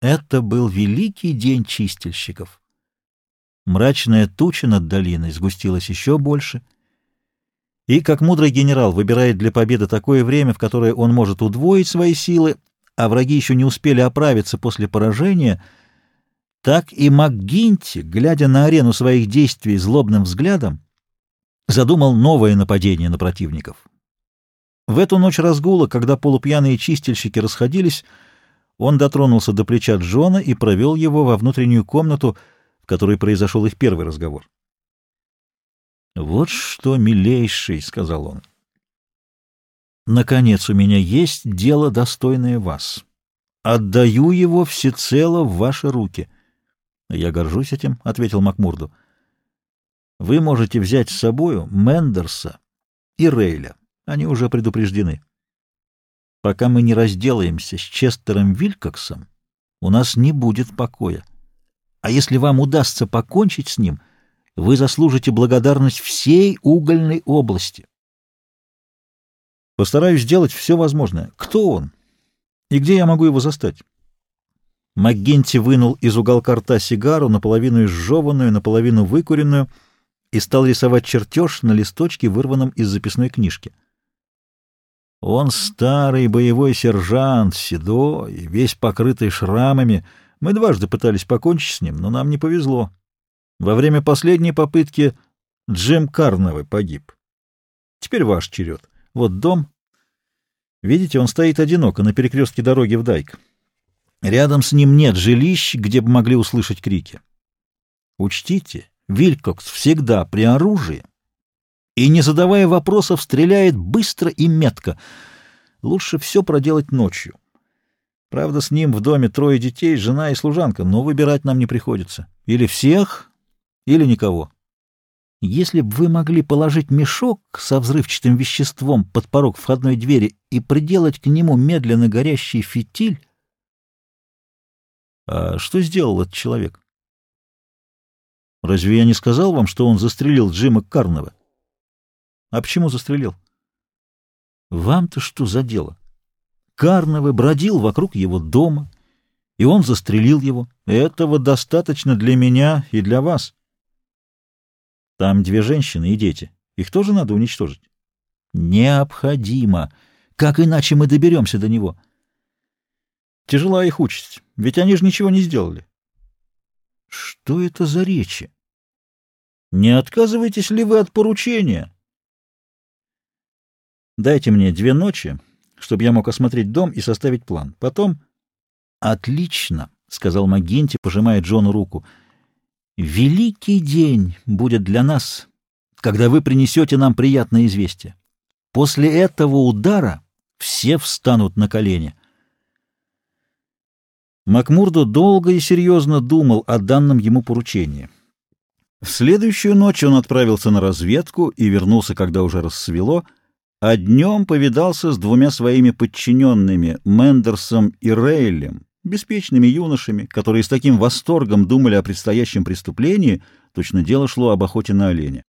Это был великий день чистильщиков. Мрачная туча над долиной сгустилась еще больше, и, как мудрый генерал выбирает для победы такое время, в которое он может удвоить свои силы, а враги еще не успели оправиться после поражения, так и МакГинти, глядя на арену своих действий злобным взглядом, задумал новое нападение на противников. В эту ночь разгула, когда полупьяные чистильщики расходились, он дотронулся до плеча Джона и провел его во внутреннюю комнату, в которой произошел их первый разговор. «Вот что, милейший», — сказал он, — «наконец у меня есть дело, достойное вас. Отдаю его всецело в ваши руки». «Я горжусь этим», — ответил Макмурду. «Вы можете взять с собою Мендерса и Рейля. Они уже предупреждены. Пока мы не разделаемся с Честером Вилькоксом, у нас не будет покоя. А если вам удастся покончить с ним, вы заслужите благодарность всей угольной области». «Постараюсь сделать все возможное. Кто он? И где я могу его застать?» МакГинти вынул из уголка рта сигару, наполовину изжеванную, наполовину выкуренную, и стал рисовать чертеж на листочке, вырванном из записной книжки. «Он старый боевой сержант, седой, весь покрытый шрамами. Мы дважды пытались покончить с ним, но нам не повезло. Во время последней попытки Джим Карнавы погиб. Теперь ваш черед. Вот дом. Видите, он стоит одиноко на перекрестке дороги в Дайк. Рядом с ним нет жилищ, где бы могли услышать крики. Учтите, Вилькокс всегда при оружии и, не задавая вопросов, стреляет быстро и метко. Лучше все проделать ночью. Правда, с ним в доме 3 детей, жена и служанка, но выбирать нам не приходится. Или всех, или никого. Если бы вы могли положить мешок со взрывчатым веществом под порог входной двери и приделать к нему медленно горящий фитиль... А что сделал этот человек? Разве я не сказал вам, что он застрелил Джима Карнова? А почему застрелил? Вам-то что за дело? Карнавы бродил вокруг его дома, и он застрелил его. Этого достаточно для меня и для вас. Там 2 женщины и дети. Их тоже надо уничтожить? Необходимо. Как иначе мы доберемся до него? Тяжела их участь, ведь они же ничего не сделали. Что это за речи? Не отказываетесь ли вы от поручения? Дайте мне 2 ночи, чтобы я мог осмотреть дом и составить план. Потом... Отлично, — сказал МакГинти, пожимая Джону руку. Великий день будет для нас, когда вы принесете нам приятное известие. После этого удара все встанут на колени. Макмурду долго и серьезно думал о данном ему поручении. В следующую ночь он отправился на разведку и вернулся, когда уже рассвело, а днем повидался с 2 своими подчиненными, Мендерсом и Рейлем, беспечными юношами, которые с таким восторгом думали о предстоящем преступлении, точно дело шло об охоте на оленя.